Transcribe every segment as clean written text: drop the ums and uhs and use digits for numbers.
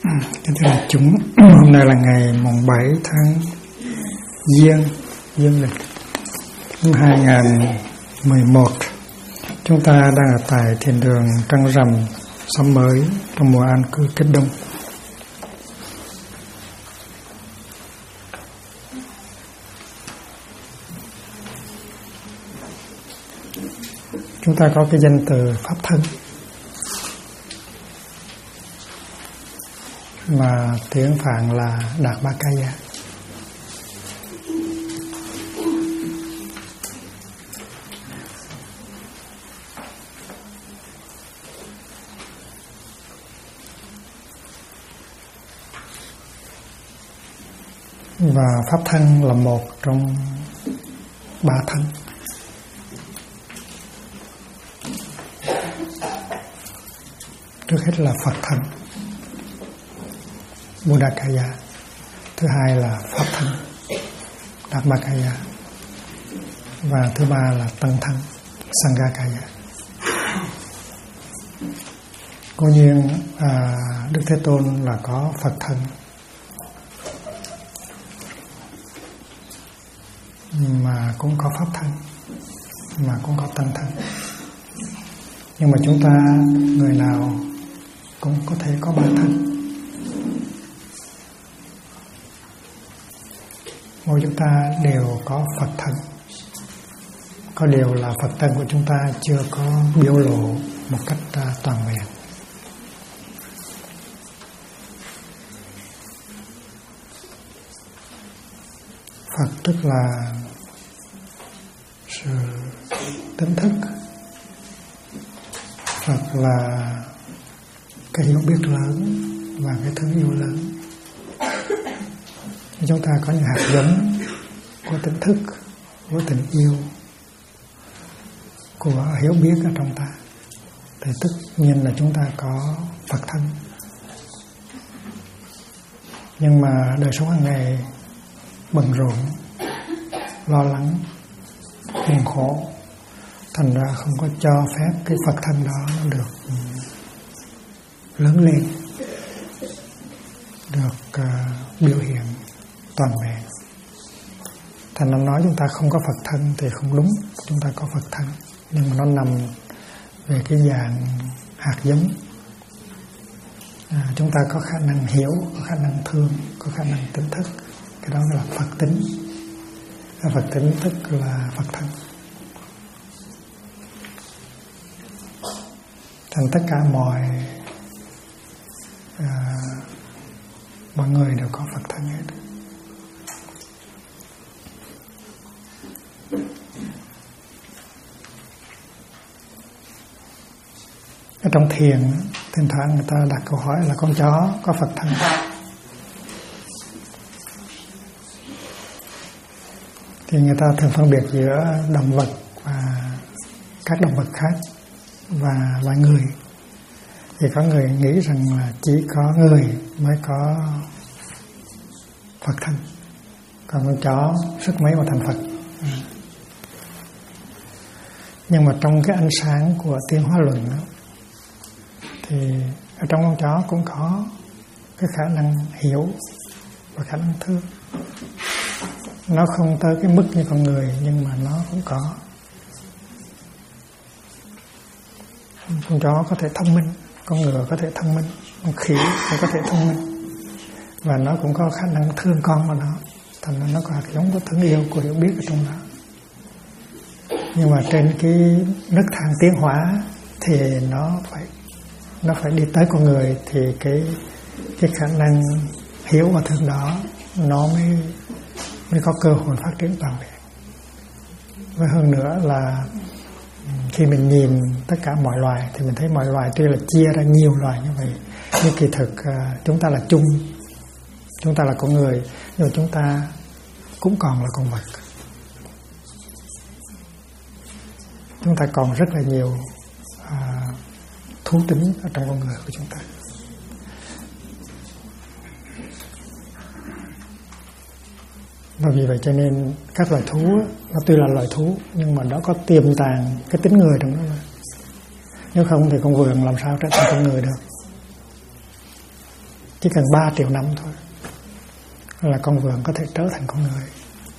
Kính thưa đại chúng, hôm nay là ngày mùng 7 tháng Giêng lịch năm 2011. Chúng ta đang ở tại thiền đường Trăng Rằm, Xóm Mới trong mùa an cư kết đông. Chúng ta có cái danh từ Pháp Thân mà tiếng Phạn là Đạt Ma Ca Gia. Và Pháp Thân là một trong 3 thân. Trước hết là Phật thân, Buddhakaya. Thứ hai là Pháp thân, Dhammakaya. Và thứ ba là Tăng thân, Sanghakaya. Cố nhiên Đức Thế Tôn là có Phật thân, mà cũng có Pháp thân, mà cũng có Tăng thân. Nhưng mà chúng ta, người nào cũng có thể có 3 thân. Mỗi chúng ta đều có Phật thân. Có điều là Phật thân của chúng ta chưa có biểu lộ một cách toàn vẹn. Phật tức là sự tỉnh thức. Phật là cái hiểu biết lớn và cái thương yêu lớn. Chúng ta có những hạt giống của tỉnh thức, của tình yêu, của hiểu biết ở trong ta, thì tất nhiên là chúng ta có Phật thân. Nhưng mà đời sống hàng ngày bận rộn, lo lắng, buồn khổ, thành ra không có cho phép cái Phật thân đó nó được lớn lên, được biểu hiện toàn vẹn. Thành ra nói chúng ta không có Phật thân thì không đúng. Chúng ta có Phật thân, nhưng mà nó nằm về cái dạng hạt giống. Chúng ta có khả năng hiểu, có khả năng thương, có khả năng tỉnh thức. Cái đó là Phật tính. Phật tính tức là Phật thân. Thành tất cả mọi người đều có Phật thân hết. Ở trong thiền, thỉnh thoảng người ta đặt câu hỏi là con chó có Phật thân. Thì người ta thường phân biệt giữa động vật và các động vật khác và loài người. Thì có người nghĩ rằng là chỉ có người mới có Phật thân, còn con chó sức mấy mà thành Phật. Nhưng mà trong cái ánh sáng của tiến hóa luận đó, thì ở trong con chó cũng có cái khả năng hiểu và khả năng thương. Nó không tới cái mức như con người, nhưng mà nó cũng có. Con chó có thể thông minh, con ngựa có thể thông minh, con khỉ cũng có thể thông minh, và nó cũng có khả năng thương con của nó. Thành ra nó có hạt giống của thương yêu, của hiểu biết ở trong đó. Nhưng mà trên cái nấc thang tiến hóa thì nó phải đi tới con người, thì cái khả năng hiểu và thương đó nó mới có cơ hội phát triển toàn vẹn. Và hơn nữa là khi mình nhìn tất cả mọi loài thì mình thấy mọi loài tuy là chia ra nhiều loài như vậy, nhưng kỳ thực chúng ta là chung, chúng ta là con người, nhưng mà chúng ta cũng còn là con vật. Chúng ta còn rất là nhiều thú tính ở trong con người của chúng ta. Và vì vậy cho nên các loài thú nó tuy là loài thú nhưng mà nó có tiềm tàng cái tính người trong đó. Nếu không thì con vượn làm sao trở thành con người được. Chỉ cần 3 triệu năm thôi là con vượn có thể trở thành con người.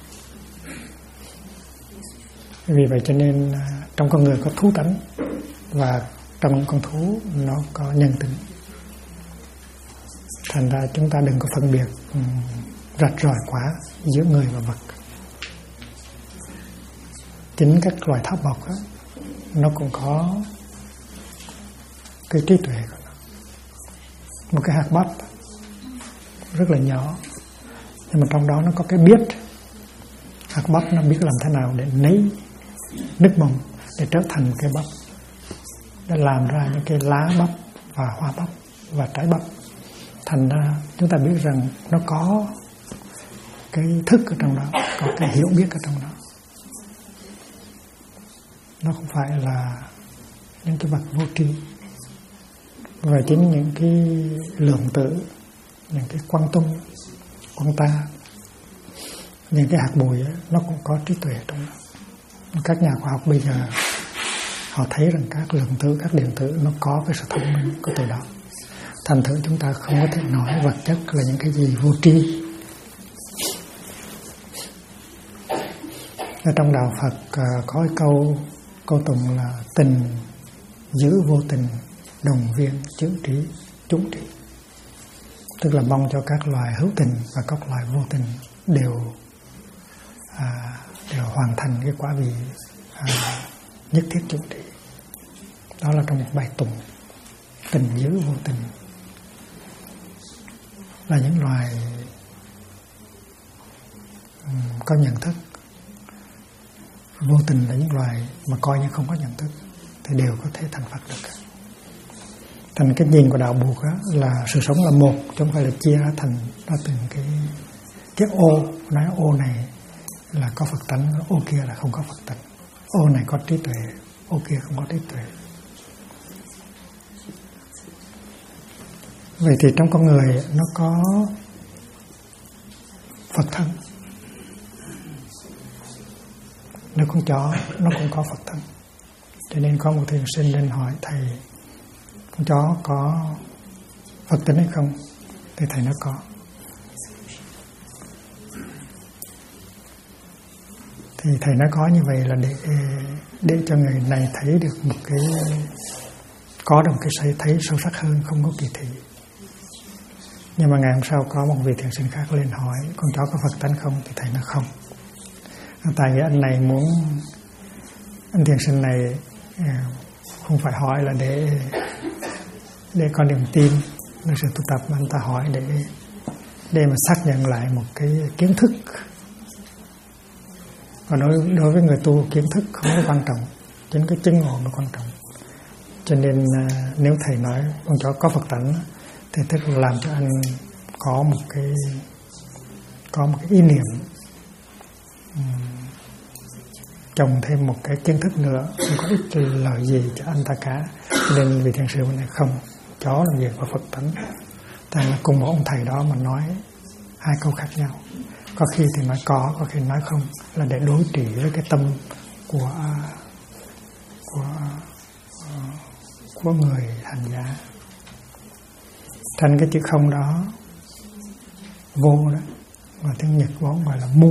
Vì vậy cho nên trong con người có thú tánh, và trong những con thú nó có nhân tính. Thành ra chúng ta đừng có phân biệt rạch ròi quá giữa người và vật. Chính các loài tháp bọc đó, nó cũng có cái trí tuệ của nó. Một cái hạt bắp rất là nhỏ, nhưng mà trong đó nó có cái biết. Hạt bắp nó biết làm thế nào để nấy nước mầm để trở thành cái bắp, để làm ra những cái lá bắp và hoa bắp và trái bắp. Thành ra chúng ta biết rằng nó có cái thức ở trong đó, có cái hiểu biết ở trong đó. Nó không phải là những cái vật vô tri. Và chính những cái lượng tử, những cái quang tung, quang ta, những cái hạt bụi ấy, nó cũng có trí tuệ trong đó. Các nhà khoa học bây giờ họ thấy rằng các lượng tử, các điện tử nó có cái sự thông minh của từ đó. Thành thử chúng ta không có thể nói vật chất là những cái gì vô tri. Ở trong đạo Phật có cái câu tụng là tình giữ vô tình, đồng viên chữ trí chúng trí. Tức là mong cho các loài hữu tình và các loài vô tình đều hoàn thành cái quả vị nhất thiết chúng trí. Đó là trong một bài tụng. Tình giữ vô tình là những loài có nhận thức, vô tình là những loài mà coi như không có nhận thức thì đều có thể thành Phật được. Thành cái nhìn của đạo Buộc là sự sống là một, chứ không phải là chia ra thành ra từng cái ô. Nói ô này là có Phật tánh, ô kia là không có Phật tánh. Ô này có trí tuệ, ô kia không có trí tuệ. Vậy thì trong con người nó có Phật thân. Nếu con chó nó cũng có Phật thân. Cho nên có một thiền sinh nên hỏi thầy, con chó có Phật tính hay không? Thì thầy nó có. Thì thầy nó có như vậy là để cho người này thấy được một cái, có được một cái thấy sâu sắc hơn, không có kỳ thị. Nhưng mà ngày hôm sau có một vị thiền sinh khác lên hỏi con chó có Phật tánh không, thì thầy nó không. Tại vì anh này muốn, anh thiền sinh này không phải hỏi là để có niềm tin về sự tu tập, mà anh ta hỏi để mà xác nhận lại một cái kiến thức. Và đối với người tu, kiến thức không có quan trọng, chính cái chứng ngộ mới quan trọng. Cho nên nếu thầy nói con chó có Phật tánh thì tức là làm cho anh có một cái ý niệm, trồng thêm một cái kiến thức nữa, không có ích lợi gì cho anh ta cả. Nên vị thiền sư này không, chó làm gì có Phật tánh. Tại là cùng một ông thầy đó mà nói hai câu khác nhau. Có khi thì nói có khi nói không, là để đối trị với cái tâm của người hành giả. Thành cái chữ không đó, vô đó, mà tiếng Nhật vốn gọi là mu,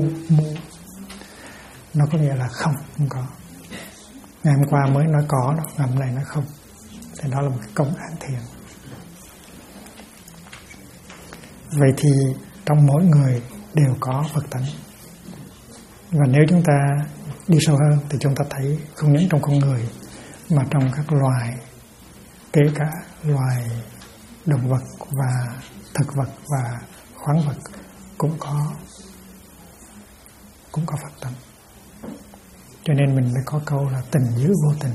nó có nghĩa là không có. Ngày hôm qua mới nói có đó, ngày hôm nay nói không. Thì đó là một cái công án thiền. Vậy thì trong mỗi người đều có Phật tánh. Và nếu chúng ta đi sâu hơn thì chúng ta thấy không những trong con người mà trong các loài, kể cả loài động vật và thực vật và khoáng vật cũng có Phật tánh. Cho nên mình mới có câu là tình giữ vô tình,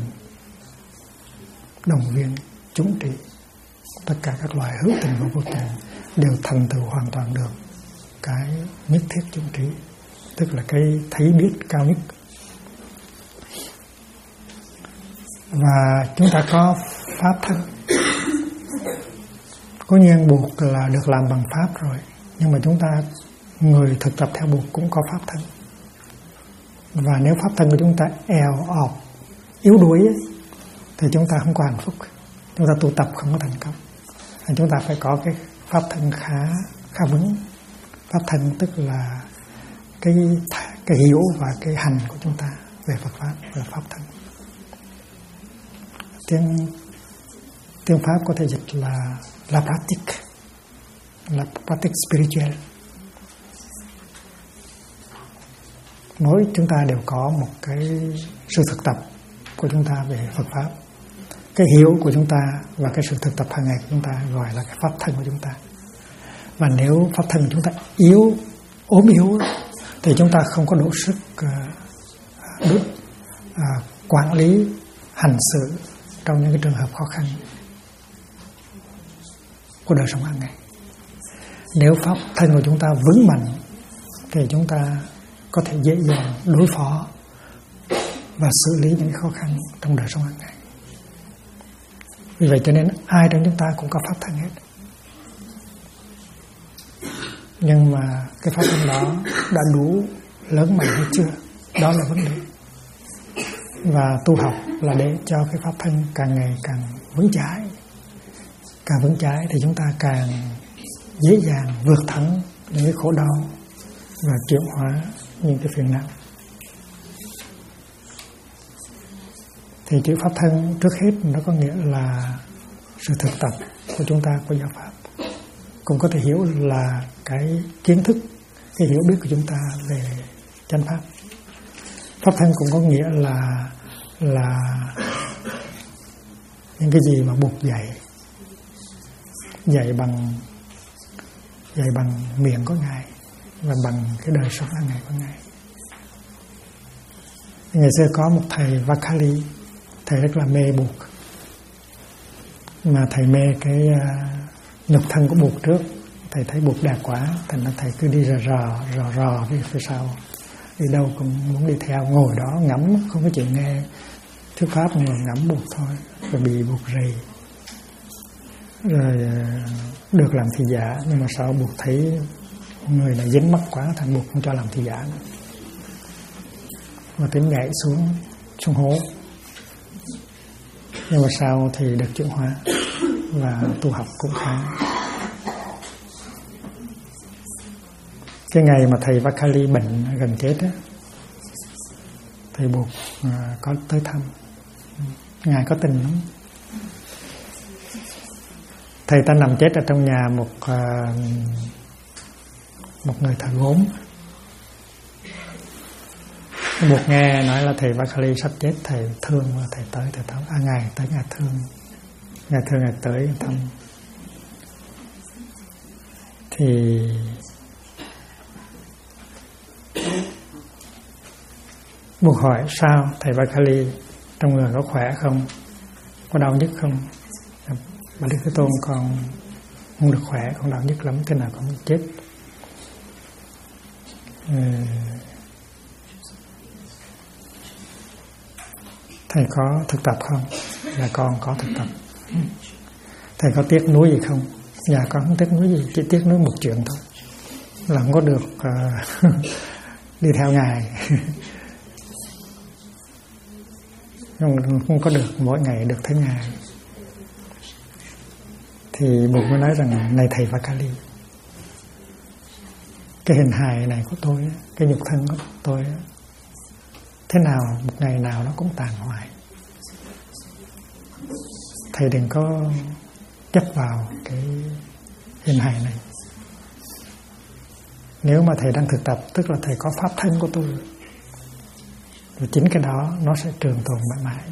đồng viên chúng trị. Tất cả các loài hữu tình và vô tình đều thành tựu hoàn toàn được cái nhất thiết chúng trí, tức là cái thấy biết cao nhất. Và chúng ta có pháp thân. Cố nhiên buộc là được làm bằng pháp rồi, nhưng mà chúng ta, người thực tập theo buộc cũng có pháp thân. Và nếu pháp thân của chúng ta eo ọp, yếu đuối ấy, thì chúng ta không có hạnh phúc, chúng ta tu tập không có thành công. Chúng ta phải có cái pháp thân khá vững. Pháp thân tức là cái hiểu và cái hành của chúng ta về Phật pháp là pháp thân. Tiếng Pháp có thể dịch là la pratique spirituelle. Mỗi chúng ta đều có một cái sự thực tập của chúng ta về Phật pháp. Cái hiểu của chúng ta và cái sự thực tập hàng ngày của chúng ta gọi là cái pháp thân của chúng ta. Và nếu pháp thân của chúng ta ốm yếu thì chúng ta không có đủ sức quản lý hành xử trong những cái trường hợp khó khăn của đời sống hàng ngày. Nếu pháp thân của chúng ta vững mạnh thì chúng ta có thể dễ dàng đối phó và xử lý những khó khăn trong đời sống hàng ngày. Vì vậy cho nên ai trong chúng ta cũng có pháp thân hết. Nhưng mà cái pháp thân đó đã đủ lớn mạnh hay chưa? Đó là vấn đề. Và tu học là để cho cái pháp thân càng ngày càng vững chãi. Càng vững chãi thì chúng ta càng dễ dàng vượt thắng những cái khổ đau và chuyển hóa những cái phiền não. Thì chữ pháp thân trước hết nó có nghĩa là sự thực tập của chúng ta của giáo pháp. Cũng có thể hiểu là cái kiến thức, cái hiểu biết của chúng ta về chánh pháp. Pháp thân cũng có nghĩa là những cái gì mà buộc dạy bằng miệng của Ngài và bằng cái đời sống hàng ngày của Ngài. Ngày xưa có một thầy Vakali, thầy rất là mê buộc, mà thầy mê cái nhục thân của buộc trước. Thầy thấy buộc đẹp quá, thành ra thầy cứ đi rò phía sau, đi đâu cũng muốn đi theo, ngồi đó ngắm, không có chịu nghe thuyết pháp, ngồi ngắm buộc thôi, rồi bị buộc rầy. Rồi được làm thị giả, nhưng mà sau buộc thấy người này dính mắc quá, thành buộc không cho làm thị giả nữa, và tính nhảy xuống hố. Nhưng mà sau thì được chuyển hóa và tu học cũng khá. Cái ngày mà thầy Vakali bệnh gần chết á, thầy buộc có tới thăm. Ngài có tình lắm. Thầy ta nằm chết ở trong nhà một người thợ gốm. Buộc nghe nói là thầy Vakali sắp chết, thầy thương và thầy tới, Ngài thương. Ngài thương, Ngài tới thăm. Thì buộc hỏi sao thầy Vakali trong người có khỏe không, có đau nhức không? Bà Đức Thế Tôn, con không được khỏe, con đau nhức lắm, thế nào con chết. Thầy có thực tập không? Dạ con có thực tập. Thầy có tiếc nuối gì không? Dạ con không tiếc nuối gì, chỉ tiếc nuối một chuyện thôi, là không có được đi theo Ngài. Không có được mỗi ngày được thấy Ngài. Thì Bụt mới nói rằng, này thầy Vakali, cái hình hài này của tôi, cái nhục thân của tôi, thế nào một ngày nào nó cũng tàn hoại. Thầy đừng có chấp vào cái hình hài này. Nếu mà thầy đang thực tập, tức là thầy có pháp thân của tôi, và chính cái đó nó sẽ trường tồn mãi mãi.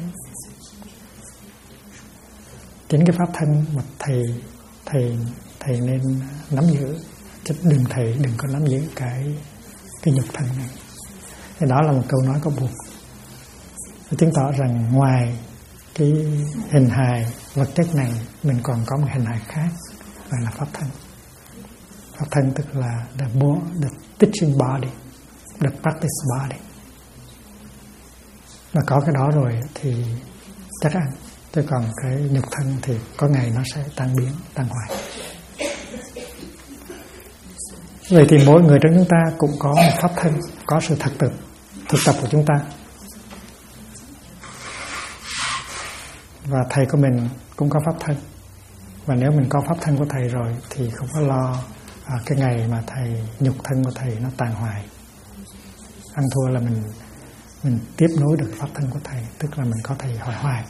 Chính cái pháp thân mà thầy nên nắm giữ, chứ đừng có nắm giữ cái nhục thân này. Thì đó là một câu nói có buộc, chứng tỏ rằng ngoài cái hình hài vật chất này, mình còn có một hình hài khác, gọi là pháp thân. Pháp thân tức là the teaching body, the practice body. Mà có cái đó rồi thì chắc ăn. Chứ còn cái nhục thân thì có ngày nó sẽ tan biến, tan hoại. Vậy thì mỗi người trong chúng ta cũng có một pháp thân, có sự thực tập của chúng ta. Và thầy của mình cũng có pháp thân. Và nếu mình có pháp thân của thầy rồi thì không có lo cái ngày mà thầy nhục thân của thầy nó tàn hoại. Ăn thua là mình tiếp nối được pháp thân của thầy, tức là mình có thầy hỏi hoài.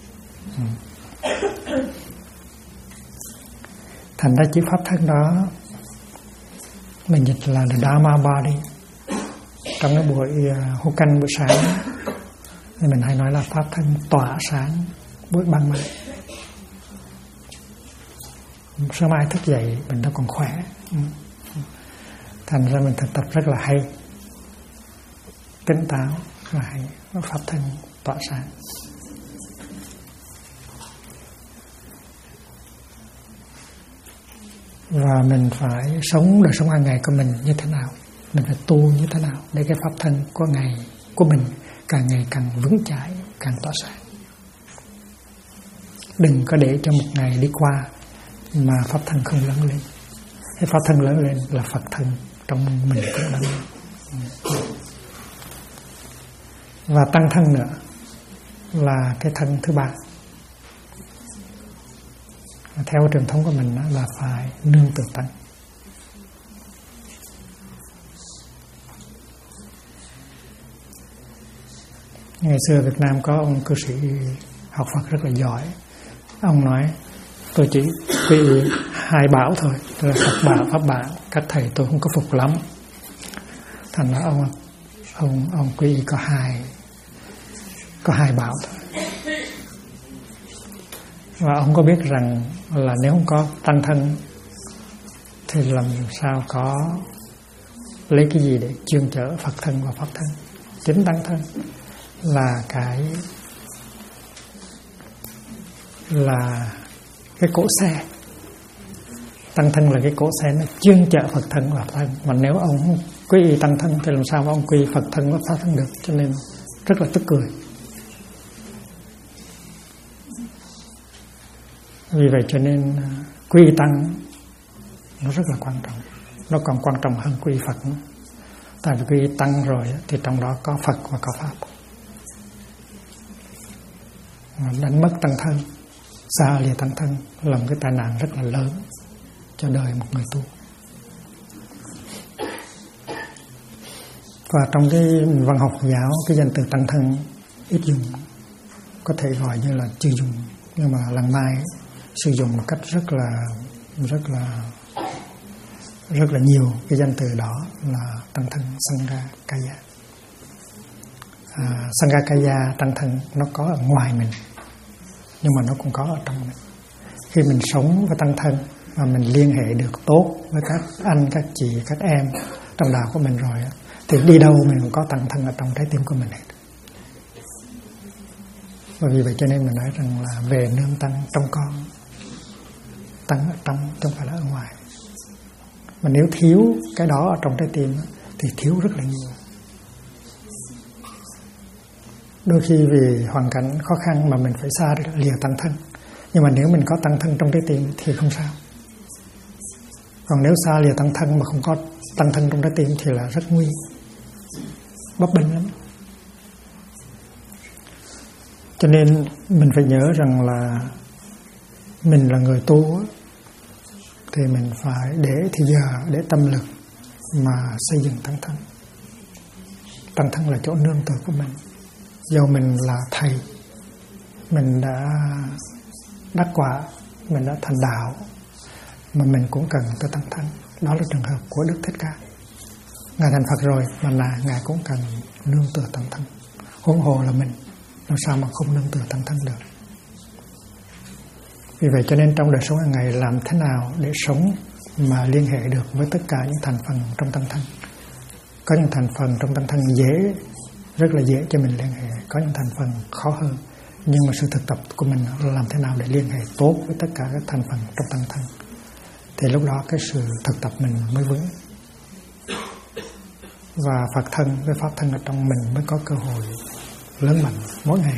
Thành ra chữ pháp thân đó mình dịch là the Dharma body. Trong cái buổi hô canh buổi sáng thì mình hay nói là pháp thân tỏa sáng buổi ban mai. Sớm mai thức dậy mình nó còn khỏe. Thành ra mình thực tập rất là hay, tỉnh táo, rất là hay, pháp thân tỏa sáng. Và mình phải sống đời sống hàng ngày của mình như thế nào, mình phải tu như thế nào để cái pháp thân của ngày của mình càng ngày càng vững chãi, càng tỏa sáng. Đừng có để cho một ngày đi qua mà pháp thân không lớn lên. Cái pháp thân lớn lên là Phật thân trong mình cũng lớn lên. Và tăng thân nữa là cái thân thứ ba. Theo truyền thống của mình là phải nương tựa tăng. Ngày xưa Việt Nam có ông cư sĩ học Phật rất là giỏi. Ông nói tôi chỉ quy y 2 bảo thôi, tức là Phật bảo, Pháp bảo. Các thầy tôi không có phục lắm. Thành ra ông quy y có hai bảo thôi. Và ông có biết rằng là nếu không có tăng thân thì làm sao có lấy cái gì để chuyên chở Phật thân và Pháp thân. Chính tăng thân là cái cỗ xe. Tăng thân là cái cỗ xe nó chuyên chở Phật thân và Pháp thân. Mà nếu ông không quy y tăng thân thì làm sao mà ông quy y Phật thân và Pháp thân được. Cho nên rất là tức cười. Vì vậy cho nên quy y tăng nó rất là quan trọng. Nó còn quan trọng hơn quy y Phật nữa. Tại vì quy y tăng rồi thì trong đó có Phật và có Pháp. Đánh mất tăng thân, xa lìa tăng thân là một cái tai nạn rất là lớn cho đời một người tu. Và trong cái văn học giáo, cái danh từ tăng thân ít dùng, có thể gọi như là chưa dùng, nhưng mà lần mai sử dụng một cách rất là nhiều. Cái danh từ đó là tăng thân Sangakaya. Sangakaya tăng thân nó có ở ngoài mình, nhưng mà nó cũng có ở trong mình. Khi mình sống với tăng thân mà mình liên hệ được tốt với các anh, các chị, các em trong đạo của mình rồi thì đi đâu mình cũng có tăng thân ở trong trái tim của mình hết. Và vì vậy cho nên mình nói rằng là về nương tăng trong con, tăng ở trong chứ không phải là ở ngoài. Mà nếu thiếu cái đó ở trong trái tim thì thiếu rất là nhiều. Đôi khi vì hoàn cảnh khó khăn mà mình phải xa lìa tăng thân. Nhưng mà nếu mình có tăng thân trong trái tim thì không sao. Còn nếu xa lìa tăng thân mà không có tăng thân trong trái tim thì là rất nguy, bấp bênh lắm. Cho nên mình phải nhớ rằng là mình là người tu thì mình phải để thì giờ, để tâm lực mà xây dựng tăng thân. Tăng thân là chỗ nương tựa của mình. Dầu mình là thầy, mình đã đắc quả, mình đã thành đạo, mà mình cũng cần tới tăng thân. Đó là trường hợp của Đức Thích Ca. Ngài thành Phật rồi mà Ngài cũng cần nương tựa tăng thân. Huống hồ là mình, làm sao mà không nương tựa tăng thân được. Vì vậy cho nên trong đời sống hàng ngày làm thế nào để sống mà liên hệ được với tất cả những thành phần trong tăng thân. Có những thành phần trong tăng thân rất là dễ cho mình liên hệ, có những thành phần khó hơn. Nhưng mà sự thực tập của mình là làm thế nào để liên hệ tốt với tất cả các thành phần trong tăng thân. Thì lúc đó cái sự thực tập mình mới vững. Và Phật thân với Pháp thân ở trong mình mới có cơ hội lớn mạnh mỗi ngày.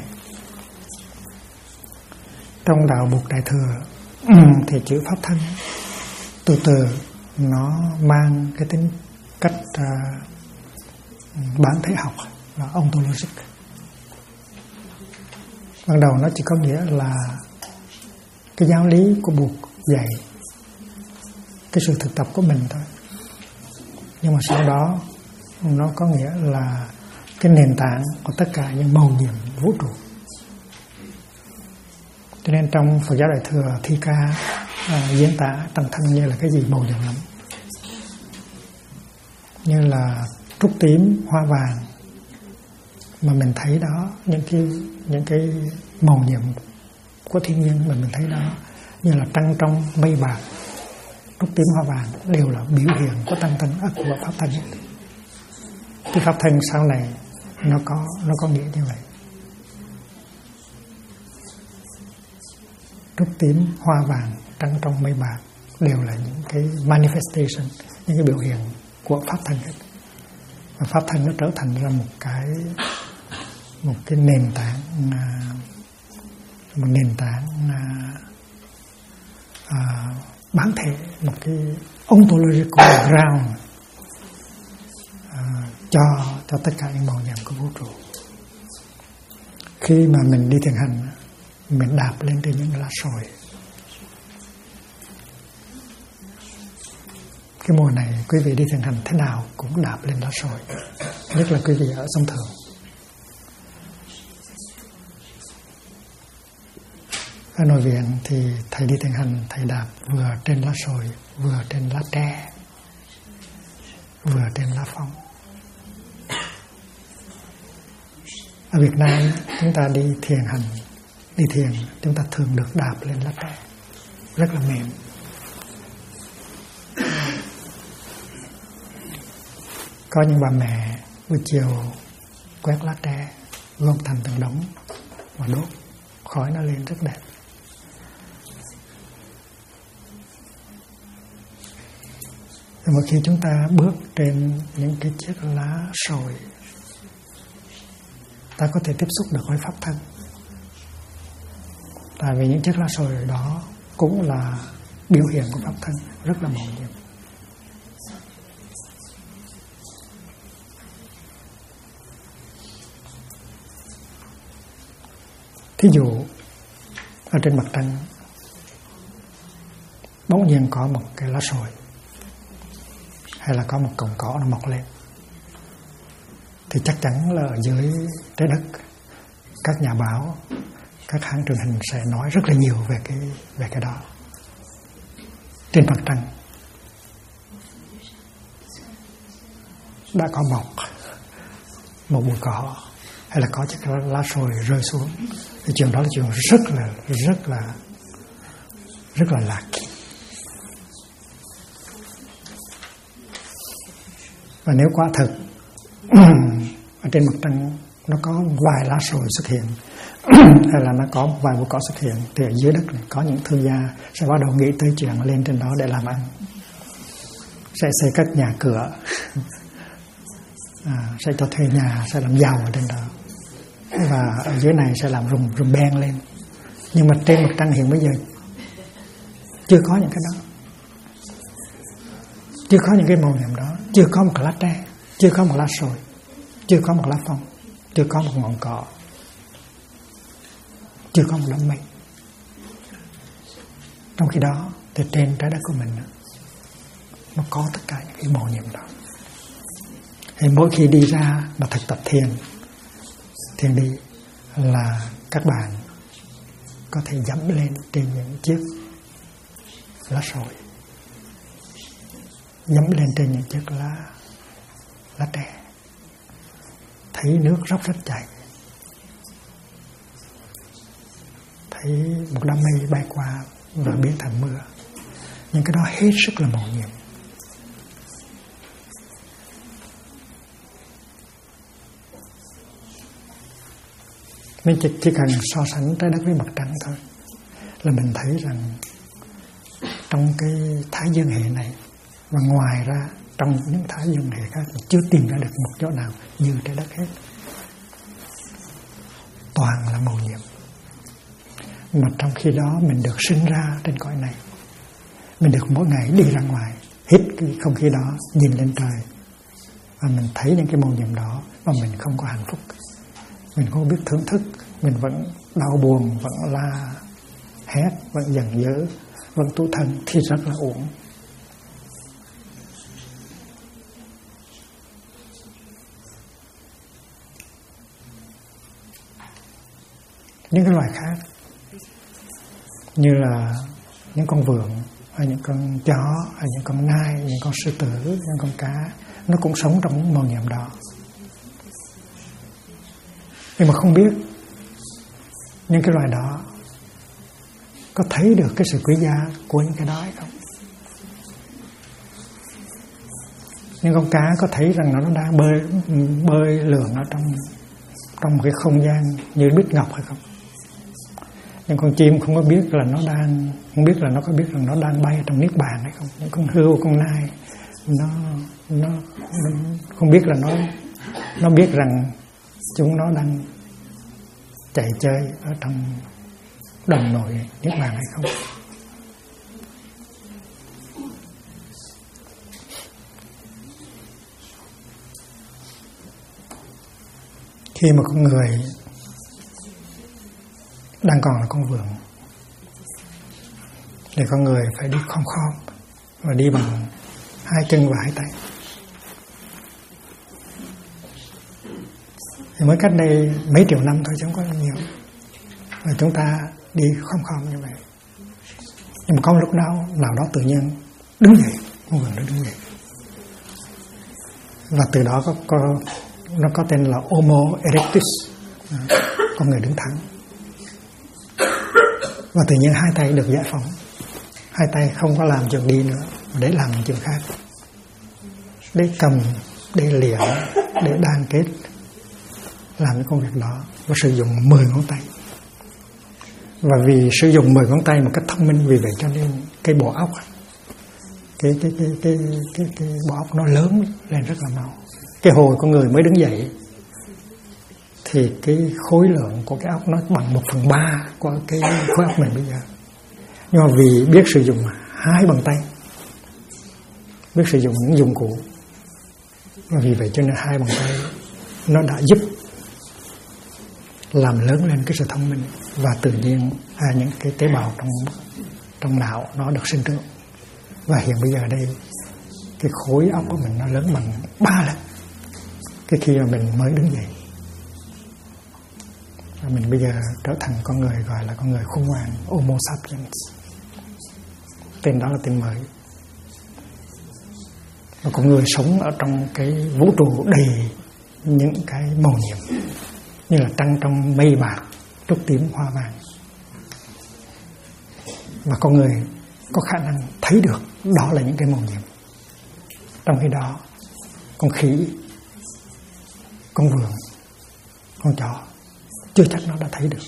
Trong đạo Bụt Đại Thừa thì chữ Pháp thân từ từ nó mang cái tính cách bản thể học là ontologic. Ban đầu nó chỉ có nghĩa là cái giáo lý của Bụt dạy cái sự thực tập của mình thôi. Nhưng mà sau đó nó có nghĩa là cái nền tảng của tất cả những mầu nhiệm vũ trụ. Cho nên trong Phật giáo Đại Thừa Thi Ca diễn tả tăng thân như là cái gì màu nhiệm lắm, như là trúc tím, hoa vàng mà mình thấy đó, những cái màu nhiệm của thiên nhiên mà mình thấy đó, như là trăng trong mây bạc, trúc tím, hoa vàng đều là biểu hiện của tăng thân, của pháp thân. Cái pháp thân sau này nó có nghĩa như vậy. Trúc tím, hoa vàng, trăng trong mây bạc đều là những cái manifestation, những cái biểu hiện của pháp thân hết. Và pháp thân nó trở thành ra một cái nền tảng bản thể, một cái ontological ground cho tất cả những màu nhiệm của vũ trụ. Khi mà mình đi thiền hành, mình đạp lên trên những lá sồi. Cái mùa này quý vị đi thiền hành thế nào cũng đạp lên lá sồi, nhất là quý vị ở sông Thượng. Ở nội viện thì thầy đi thiền hành, thầy đạp vừa trên lá sồi, vừa trên lá tre, vừa trên lá phong. Ở Việt Nam chúng ta đi thiền hành, đi thiền chúng ta thường được đạp lên lá tre, rất là mềm. Có những bà mẹ buổi chiều quét lá tre, gom thành từng đống và đốt, khói nó lên rất đẹp. Và mỗi khi chúng ta bước trên những cái chiếc lá sồi, ta có thể tiếp xúc được với pháp thân. Tại vì những chiếc lá sồi đó cũng là biểu hiện của pháp thân, rất là màu nhiệm. Thí dụ ở trên mặt trăng bỗng nhiên có một cái lá sồi, hay là có một cọng cỏ nó mọc lên, thì chắc chắn là ở dưới trái đất các nhà báo, các hãng truyền hình sẽ nói rất là nhiều về cái đó. Trên mặt trăng đã có mọc một bụi cỏ hay là có chiếc lá sồi rơi xuống, thì chuyện đó là chuyện rất là lạ kỳ. Và nếu quả thực ở trên mặt trăng nó có vài lá sồi xuất hiện hay là nó có vài bụi cỏ xuất hiện, thì ở dưới đất này có những thương gia sẽ bắt đầu nghĩ tới chuyện lên trên đó để làm ăn, sẽ xây các nhà cửa sẽ cho thuê nhà, sẽ làm giàu ở trên đó, và ở dưới này sẽ làm rùm beng lên. Nhưng mà trên mặt trăng hiện bây giờ chưa có những cái đó, chưa có những cái màu nhiệm đó, chưa có một lá tre, chưa có một lá sồi, chưa có một lá phong, chưa có một ngọn cỏ, chưa có một đám mây. Trong khi đó thì trên trái đất của mình nó có tất cả những cái màu nhiệm đó. Thì mỗi khi đi ra mà thực tập thiền đi là các bạn có thể dẫm lên trên những chiếc lá sồi, dẫm lên trên những chiếc lá tre, thấy nước róc rách chảy, thấy một đám mây bay qua và biến thành mưa. Nhưng cái đó hết sức là màu nhiệm. Mình chỉ cần so sánh trái đất với mặt trăng thôi là mình thấy rằng trong cái thái dương hệ này và ngoài ra trong những thái dương hệ khác mình chưa tìm ra được một chỗ nào như trái đất hết. Toàn là màu nhiệm. Mà trong khi đó mình được sinh ra trên cõi này, mình được mỗi ngày đi ra ngoài, hít cái không khí đó, nhìn lên trời, và mình thấy những cái màu nhiệm đó, và mình không có hạnh phúc, mình không biết thưởng thức, mình vẫn đau buồn, vẫn la hét, vẫn giận dữ, vẫn tu thân thì rất là uổng. Những cái loài khác như là những con vượn hay những con chó hay những con nai, những con sư tử, những con cá, nó cũng sống trong màu nhiệm đó, nhưng mà không biết những cái loài đó có thấy được cái sự quý giá của những cái đó hay không. Những con cá có thấy rằng nó đang bơi lượn ở trong một cái không gian như bích ngọc hay không. Những con chim không có biết là nó đang, không biết là nó có biết rằng nó đang bay trong niết bàn hay không. Những con hươu, con nai nó không biết là nó biết rằng chúng nó đang chạy chơi ở trong đồng nội niết bàn hay không. Khi mà con người đang còn là con vượn thì con người phải đi khom khom và đi bằng hai chân và hai tay. Thì mới cách đây mấy triệu năm thôi chứ không có nhiều, và chúng ta đi khom khom như vậy. Nhưng mà có một lúc nào đó tự nhiên đứng dậy, con vượn nó đứng dậy, và từ đó nó có tên là Homo erectus, con người đứng thẳng. Và tự nhiên hai tay được giải phóng, hai tay không có làm chuyện đi nữa, mà để làm chuyện khác, để cầm, để liệng, để đan kết, làm cái công việc đó, và sử dụng 10 ngón tay. Và vì sử dụng 10 ngón tay một cách thông minh, vì vậy cho nên cái bộ óc, cái bộ óc nó lớn lên rất là mau. Cái hồi con người mới đứng dậy thì cái khối lượng của cái óc nó bằng 1/3 của cái khối óc mình bây giờ. Nhưng mà vì biết sử dụng hai bàn tay, biết sử dụng những dụng cụ, và vì vậy cho nên hai bàn tay nó đã giúp làm lớn lên cái sự thông minh, và tự nhiên những cái tế bào trong não nó được sinh trưởng. Và hiện bây giờ đây cái khối óc của mình nó lớn bằng 3 lần cái khi mà mình mới đứng dậy. Và mình bây giờ trở thành con người gọi là con người khôn ngoan, Homo sapiens. Tên đó là tên mới. Và con người sống ở trong cái vũ trụ đầy những cái màu nhiệm, như là trăng trong mây bạc, trúc tím hoa vàng. Và con người có khả năng thấy được đó là những cái màu nhiệm. Trong khi đó con khỉ, con vượn, con chó chưa chắc nó đã thấy được.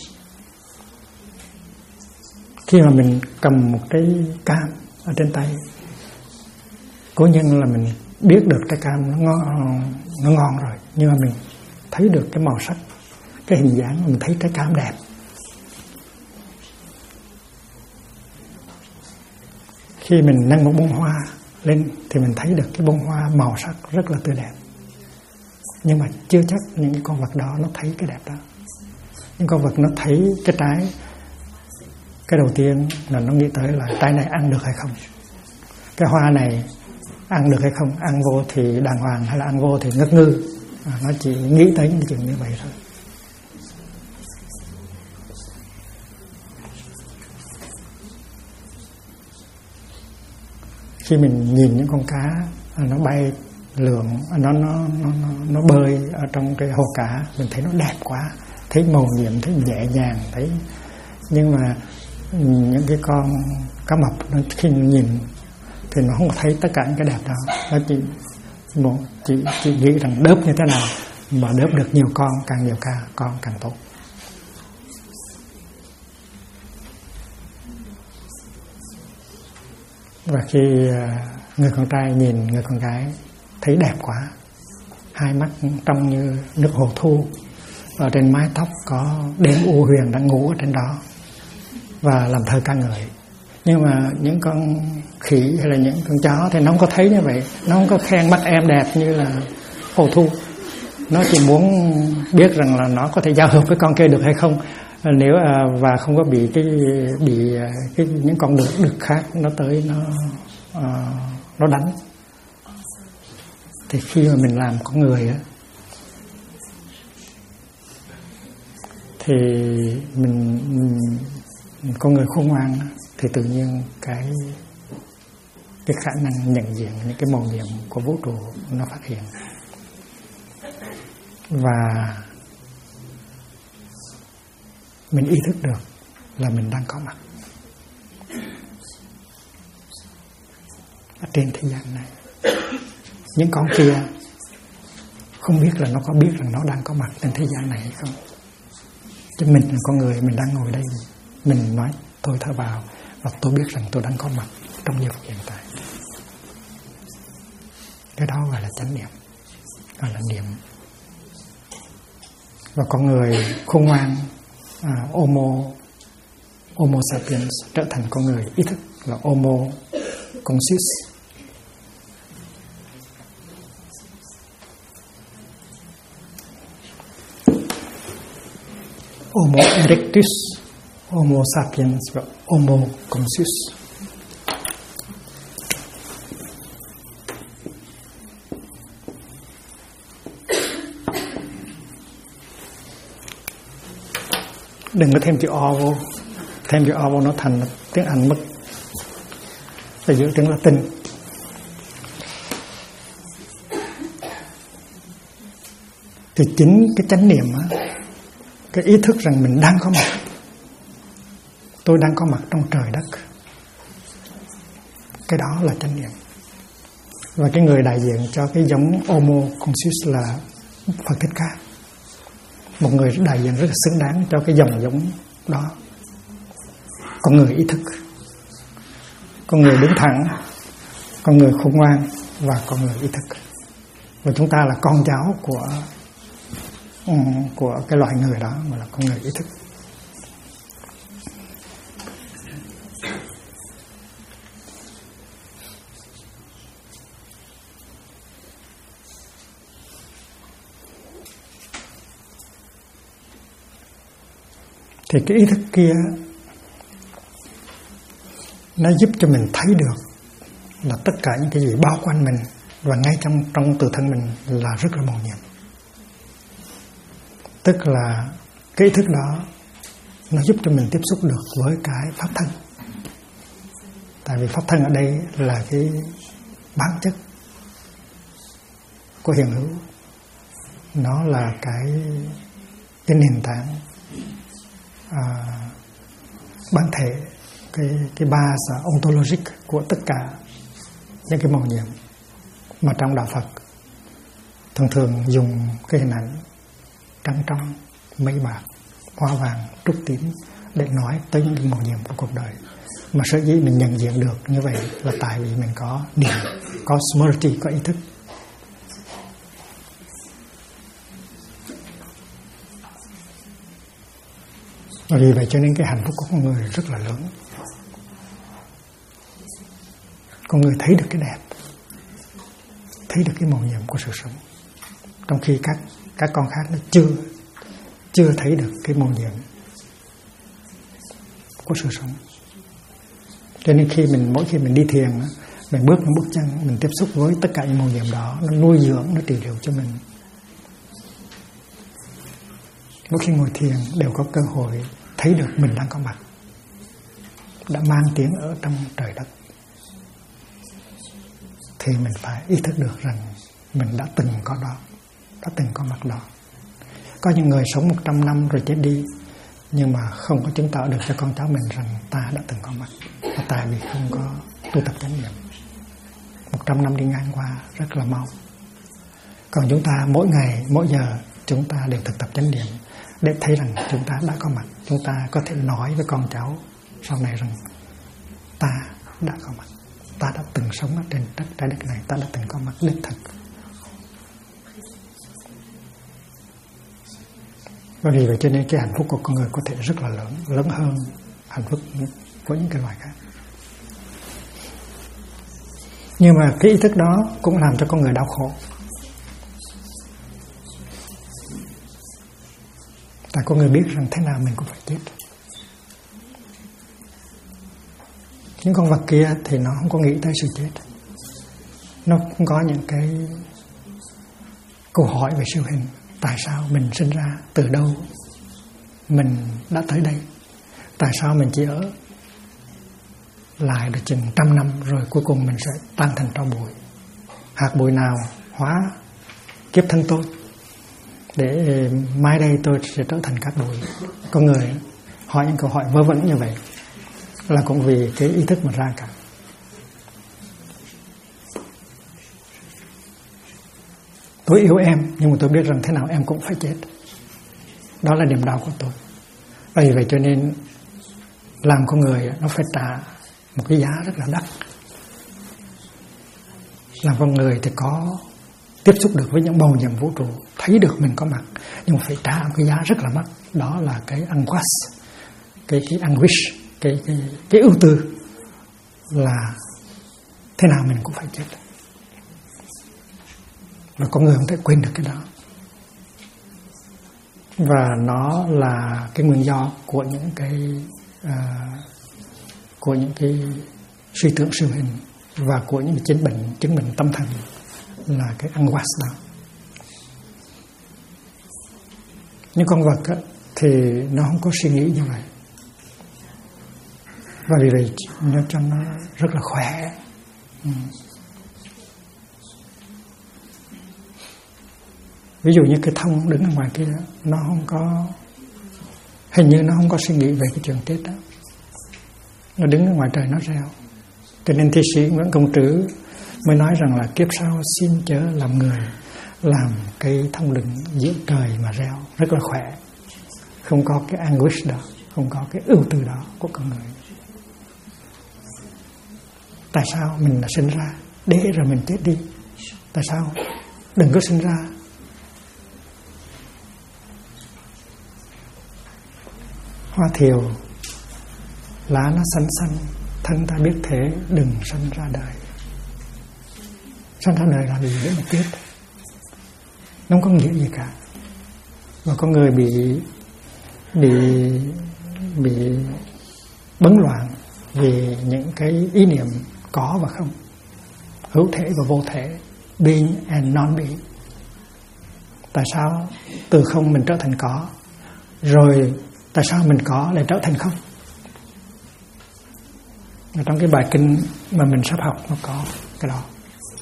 Khi mà mình cầm một cái cam ở trên tay, cố nhiên là mình biết được trái cam nó ngon rồi, nhưng mà mình thấy được cái màu sắc, cái hình dáng, mình thấy trái cam đẹp. Khi mình nâng một bông hoa lên thì mình thấy được cái bông hoa màu sắc rất là tươi đẹp, nhưng mà chưa chắc những cái con vật đó nó thấy cái đẹp đó. Những con vật nó thấy cái trái, cái đầu tiên là nó nghĩ tới là trái này ăn được hay không, cái hoa này ăn được hay không, ăn vô thì đàng hoàng hay là ăn vô thì ngất ngư. Nó chỉ nghĩ tới những chuyện như vậy thôi. Khi mình nhìn những con cá nó bay lượn, nó bơi ở trong cái hồ cá, mình thấy nó đẹp quá, thấy màu nhiệm, thấy nhẹ nhàng, thấy. Nhưng mà những cái con cá mập, nó khi mình nhìn thì nó không thấy tất cả những cái đẹp đó. Nó chỉ nghĩ rằng đớp như thế nào, mà đớp được nhiều con, càng nhiều con càng tốt. Và khi người con trai nhìn người con gái thấy đẹp quá, hai mắt trong như nước hồ thu, ở trên mái tóc có đêm u huyền đang ngủ ở trên đó, và làm thơ ca ngợi. Nhưng mà những con khỉ hay là những con chó thì nó không có thấy như vậy, nó không có khen mắt em đẹp như là hồ thu. Nó chỉ muốn biết rằng là nó có thể giao hợp với con kia được hay không, Nếu và không có bị những con đực khác nó tới nó đánh, thì khi mà mình làm con người á, thì mình con người khôn ngoan thì tự nhiên cái khả năng nhận diện những cái màu nhiệm của vũ trụ nó phát hiện, và mình ý thức được là mình đang có mặt ở trên thế gian này. Những con kia không biết là nó có biết rằng nó đang có mặt trên thế gian này hay không. Chứ mình là con người, mình đang ngồi đây, mình nói tôi thở vào và tôi biết rằng tôi đang có mặt trong giây phút hiện tại. Cái đó gọi là chánh niệm, gọi là niệm. Và con người khôn ngoan, Homo sapiens trở thành con người ý thức là Homo conscious. Homo erectus, Homo sapiens và Homo conscious. Đừng có thêm chữ O vô. Thêm chữ O vô nó thành tiếng Anh mất. Phải giữ tiếng Latin. Thì chính cái chánh niệm á, cái ý thức rằng mình đang có mặt, tôi đang có mặt trong trời đất, cái đó là chánh niệm. Và cái người đại diện cho cái giống Homo conscious là Phật Thích Ca, một người đại diện rất là xứng đáng cho cái dòng giống đó. Con người ý thức, con người đứng thẳng, con người khôn ngoan và con người ý thức. Và chúng ta là con cháu của cái loại người đó, mà là con người ý thức. Thì cái ý thức kia nó giúp cho mình thấy được là tất cả những cái gì bao quanh mình và ngay trong tự thân mình là rất là màu nhiệm. Tức là cái ý thức đó nó giúp cho mình tiếp xúc được với cái pháp thân. Tại vì pháp thân ở đây là cái bản chất của hiện hữu, nó là cái nền tảng bản thể, cái base ontologic của tất cả những cái màu nhiệm mà trong đạo Phật thường dùng cái hình ảnh trăng trong, mây bạc, hoa vàng, trúc tím để nói tới những màu nhiệm của cuộc đời. Mà sở dĩ mình nhận diện được như vậy là tại vì mình có niệm, có smriti, có ý thức. Và vì vậy cho nên cái hạnh phúc của con người rất là lớn. Con người thấy được cái đẹp, thấy được cái màu nhiệm của sự sống, trong khi các con khác nó chưa thấy được cái màu nhiệm của sự sống. Cho nên mỗi khi mình đi thiền, mình bước một bước chân, mình tiếp xúc với tất cả những màu nhiệm đó, nó nuôi dưỡng, nó trị liệu cho mình. Mỗi khi ngồi thiền đều có cơ hội thấy được mình đang có mặt, đã mang tiếng ở trong trời đất. Thì mình phải ý thức được rằng mình đã từng có đó, đã từng có mặt đó. Có những người sống 100 năm rồi chết đi, nhưng mà không có chứng tỏ được cho con cháu mình rằng ta đã từng có mặt. Và tại vì không có tu tập chánh niệm. 100 năm đi ngang qua rất là mau. Còn chúng ta mỗi ngày, mỗi giờ chúng ta đều thực tập chánh niệm để thấy rằng chúng ta đã có mặt. Chúng ta có thể nói với con cháu sau này rằng ta đã có mặt, ta đã từng sống ở trên trái đất này, ta đã từng có mặt đích thực. Và vì vậy cho nên cái hạnh phúc của con người có thể rất là lớn hơn hạnh phúc của những cái loài khác. Nhưng mà cái ý thức đó cũng làm cho con người đau khổ. Tại có người biết rằng thế nào mình cũng phải chết. Những con vật kia thì nó không có nghĩ tới sự chết. Nó không có những cái câu hỏi về siêu hình. Tại sao mình sinh ra, từ đâu mình đã tới đây, tại sao mình chỉ ở lại được chừng 100 năm rồi cuối cùng mình sẽ tan thành tro bụi. Hạt bụi nào hóa kiếp thân tôi để mai đây tôi sẽ trở thành cát bụi. Con người hỏi những câu hỏi vớ vẩn như vậy là cũng vì cái ý thức mà ra cả. Tôi yêu em nhưng mà tôi biết rằng thế nào em cũng phải chết. Đó là niềm đau của tôi. Vì vậy cho nên làm con người nó phải trả một cái giá rất là đắt. Làm con người thì có tiếp xúc được với những bầu nhiệm vũ trụ, thấy được mình có mặt, nhưng mà phải trả một cái giá rất là mắc. Đó là cái anguish, cái anguish, cái ưu tư là thế nào mình cũng phải chết. Và con người không thể quên được cái đó. Và nó là cái nguyên do của những cái suy tưởng siêu hình và của những chứng bệnh tâm thần, là cái anguish đó. Những con vật thì nó không có suy nghĩ như vậy, và vì vậy nó cho nó rất là khỏe. Ví dụ như cái thông đứng ở ngoài kia, nó không có, hình như nó không có suy nghĩ về cái chuyện chết đó. Nó đứng ở ngoài trời nó reo. Cho nên thi sĩ Nguyễn Công Trứ mới nói rằng là kiếp sau xin chớ làm người, làm cái thông đứng giữa trời mà reo, rất là khỏe. Không có cái anguish đó, không có cái ưu tư đó của con người. Tại sao mình đã sinh ra để rồi mình chết đi? Tại sao đừng có sinh ra? Hoa thiều lá nó xanh xanh, thân ta biết thế đừng sanh ra đời. Sanh ra đời là gì? Để mà chết. Nó không có nghĩa gì cả. Và con người bị bấn loạn vì những cái ý niệm có và không, hữu thể và vô thể, being and non-being. Tại sao từ không mình trở thành có, rồi tại sao mình có lại trở thành không? Ở trong cái bài kinh mà mình sắp học nó có cái đó.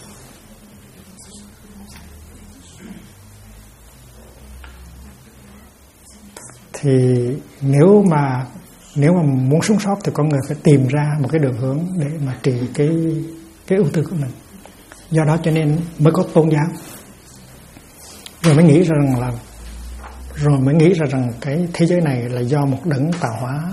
Thì nếu mà muốn sống sót thì con người phải tìm ra một cái đường hướng để mà trị cái ưu tư của mình. Do đó cho nên mới có tôn giáo. Rồi mới nghĩ ra rằng cái thế giới này là do một đấng tạo hóa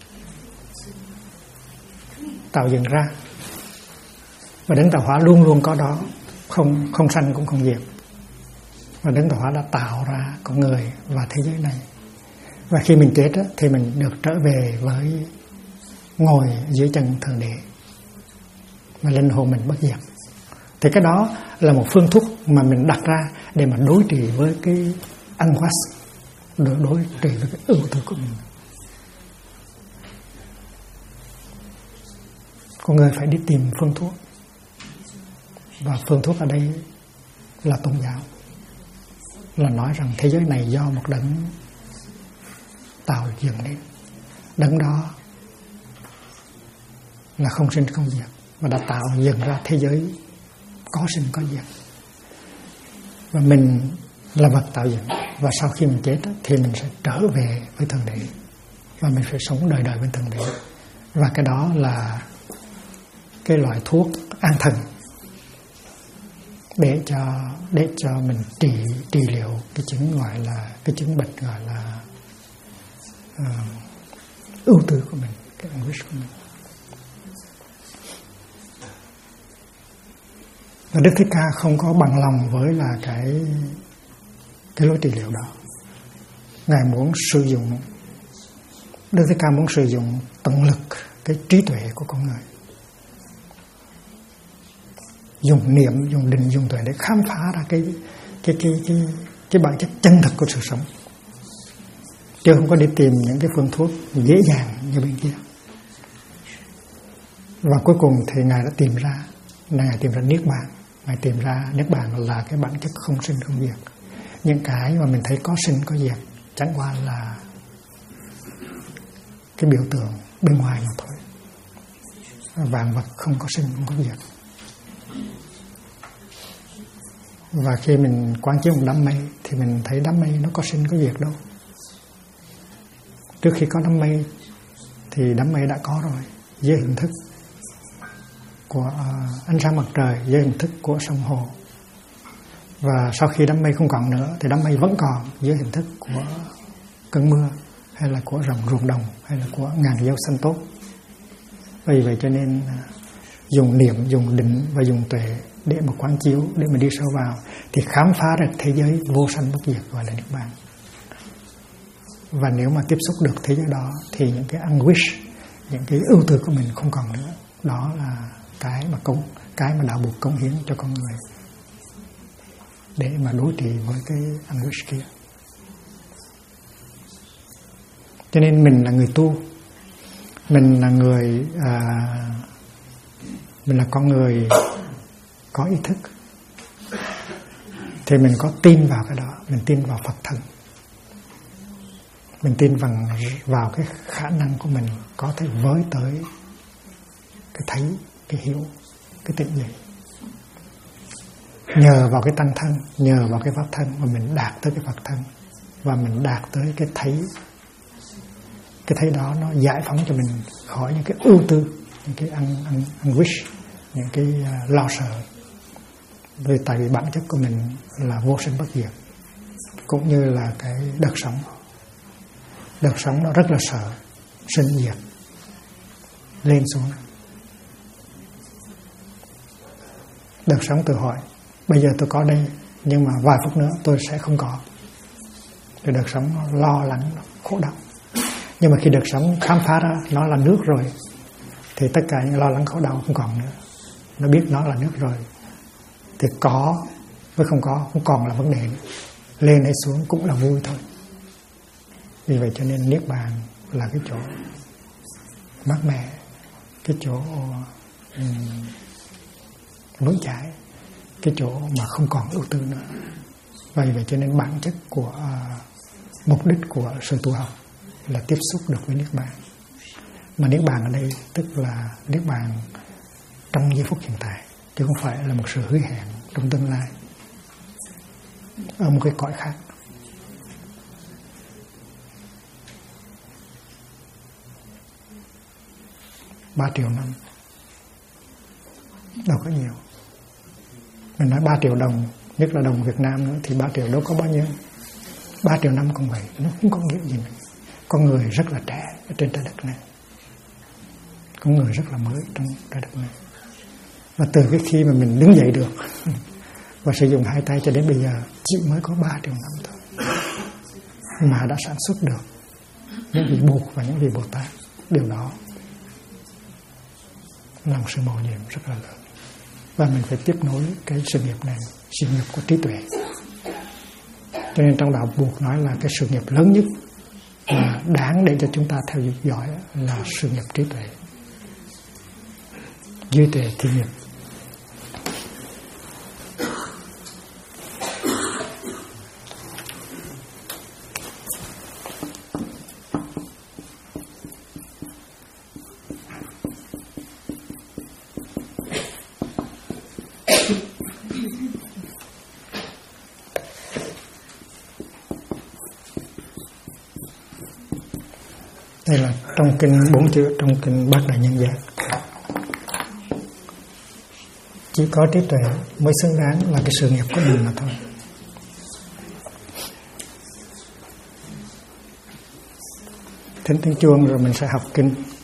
tạo dựng ra, và đấng tạo hóa luôn luôn có đó, không sanh cũng không diệt. Và đấng tạo hóa đã tạo ra con người và thế giới này. Và khi mình chết thì mình được trở về với ngồi dưới chân Thượng Đế, mà linh hồn mình bất diệt. Thì cái đó là một phương thuốc mà mình đặt ra để mà đối trị với cái anguish, đối trị với cái ưu tư của mình. Con người phải đi tìm phương thuốc, và phương thuốc ở đây là tôn giáo, là nói rằng thế giới này do một đấng tạo dựng nên. Đấng đó là không sinh không diệt, và đã tạo dựng ra thế giới có sinh có diệt. Và mình là vật tạo dựng, và sau khi mình chết thì mình sẽ trở về với Thượng Đế, và mình phải sống đời đời với Thượng Đế. Và cái đó là cái loại thuốc an thần để cho mình trị liệu cái chứng gọi là cái chứng bệnh gọi là ưu tư của mình, cái anguish của mình. Và Đức Thích Ca không có bằng lòng với là cái lối trị liệu đó. Ngài muốn sử dụng, Đức Thích Ca muốn sử dụng tận lực cái trí tuệ của con người, dùng niệm, dùng định, dùng tuệ để khám phá ra cái bản chất chân thực của sự sống. chứ không có đi tìm những cái phương thuốc dễ dàng như bên kia. Và cuối cùng thì Ngài đã tìm ra Niết Bàn. Ngài tìm ra Niết Bàn là cái bản chất không sinh không diệt. Những cái mà mình thấy có sinh có diệt chẳng qua là cái biểu tượng bên ngoài mà thôi. Vạn vật không có sinh không có diệt. Và khi mình quán chiếu một đám mây thì mình thấy đám mây nó có sinh có diệt đâu. Trước khi có đám mây thì đám mây đã có rồi, dưới hình thức của ánh sáng mặt trời, dưới hình thức của sông hồ. Và sau khi đám mây không còn nữa thì đám mây vẫn còn dưới hình thức của cơn mưa, hay là của ruộng đồng, hay là của ngàn dâu xanh tốt. Vì vậy cho nên dùng niệm, dùng định và dùng tuệ để mà quán chiếu, để mà đi sâu vào thì khám phá được thế giới vô sanh bất diệt gọi là Niết Bàn. Và nếu mà tiếp xúc được thế giới đó thì những cái anguish, những cái ưu tư của mình không còn nữa. Đó là cái mà đạo buộc cống hiến cho con người để mà đối trị với cái anguish kia. Cho nên mình là người tu, mình là con người có ý thức, thì mình có tin vào cái đó, mình tin vào Phật thần, mình tin vào cái khả năng của mình có thể với tới cái thấy, cái hiểu, cái tỉnh dậy. Nhờ vào cái tăng thân, nhờ vào cái pháp thân mà mình đạt tới cái Phật thân, và mình đạt tới cái thấy. Cái thấy đó nó giải phóng cho mình khỏi những cái ưu tư, những cái anguish, những cái lo sợ. Vì tại vì bản chất của mình là vô sinh bất diệt, cũng như là cái đợt sống. Đợt sống nó rất là sợ sinh diệt, lên xuống. Đợt sống tự hỏi, bây giờ tôi có đây, nhưng mà vài phút nữa tôi sẽ không có. Thì đợt sống nó lo lắng, nó khổ đau. Nhưng mà khi đợt sống khám phá ra nó là nước rồi, thì tất cả những lo lắng khổ đau không còn nữa. Nó biết nó là nước rồi, thì có với không còn là vấn đề nữa. Lên hay xuống cũng là vui thôi. Vì vậy cho nên Niết Bàn là cái chỗ mát mẻ, cái chỗ vững chãi, cái chỗ mà không còn ưu tư nữa. Vì vậy cho nên bản chất của mục đích của sự tu học là tiếp xúc được với Niết Bàn. Mà Niết Bàn ở đây tức là Niết Bàn trong giây phút hiện tại, chứ không phải là một sự hứa hẹn trong tương lai ở một cái cõi khác. $3 triệu năm đâu có nhiều. Mình nói 3 triệu đồng, nhất là đồng Việt Nam nữa, thì 3 triệu đâu có bao nhiêu. 3 triệu năm cũng vậy, nó không có nghĩa gì nữa. Con người rất là trẻ ở trên trái đất này, con người rất là mới trong trái đất này. Và từ cái khi mà mình đứng dậy được và sử dụng hai tay cho đến bây giờ chỉ mới có 3 triệu năm thôi, mà đã sản xuất được những vị Bụt và những vị Bồ Tát. Điều đó là một sự mạo nhiệm rất là lớn, và mình phải tiếp nối cái sự nghiệp này, sự nghiệp của trí tuệ. Cho nên trong đạo Bụt nói là cái sự nghiệp lớn nhất mà đáng để cho chúng ta theo dõi là sự nghiệp trí tuệ, duy tuệ thi nghiệp. Đây là trong kinh 4 chữ, trong kinh Bát Đại Nhân Giác. Chỉ có trí tuệ mới xứng đáng là cái sự nghiệp của mình mà thôi. Thỉnh tiếng chuông rồi mình sẽ học kinh.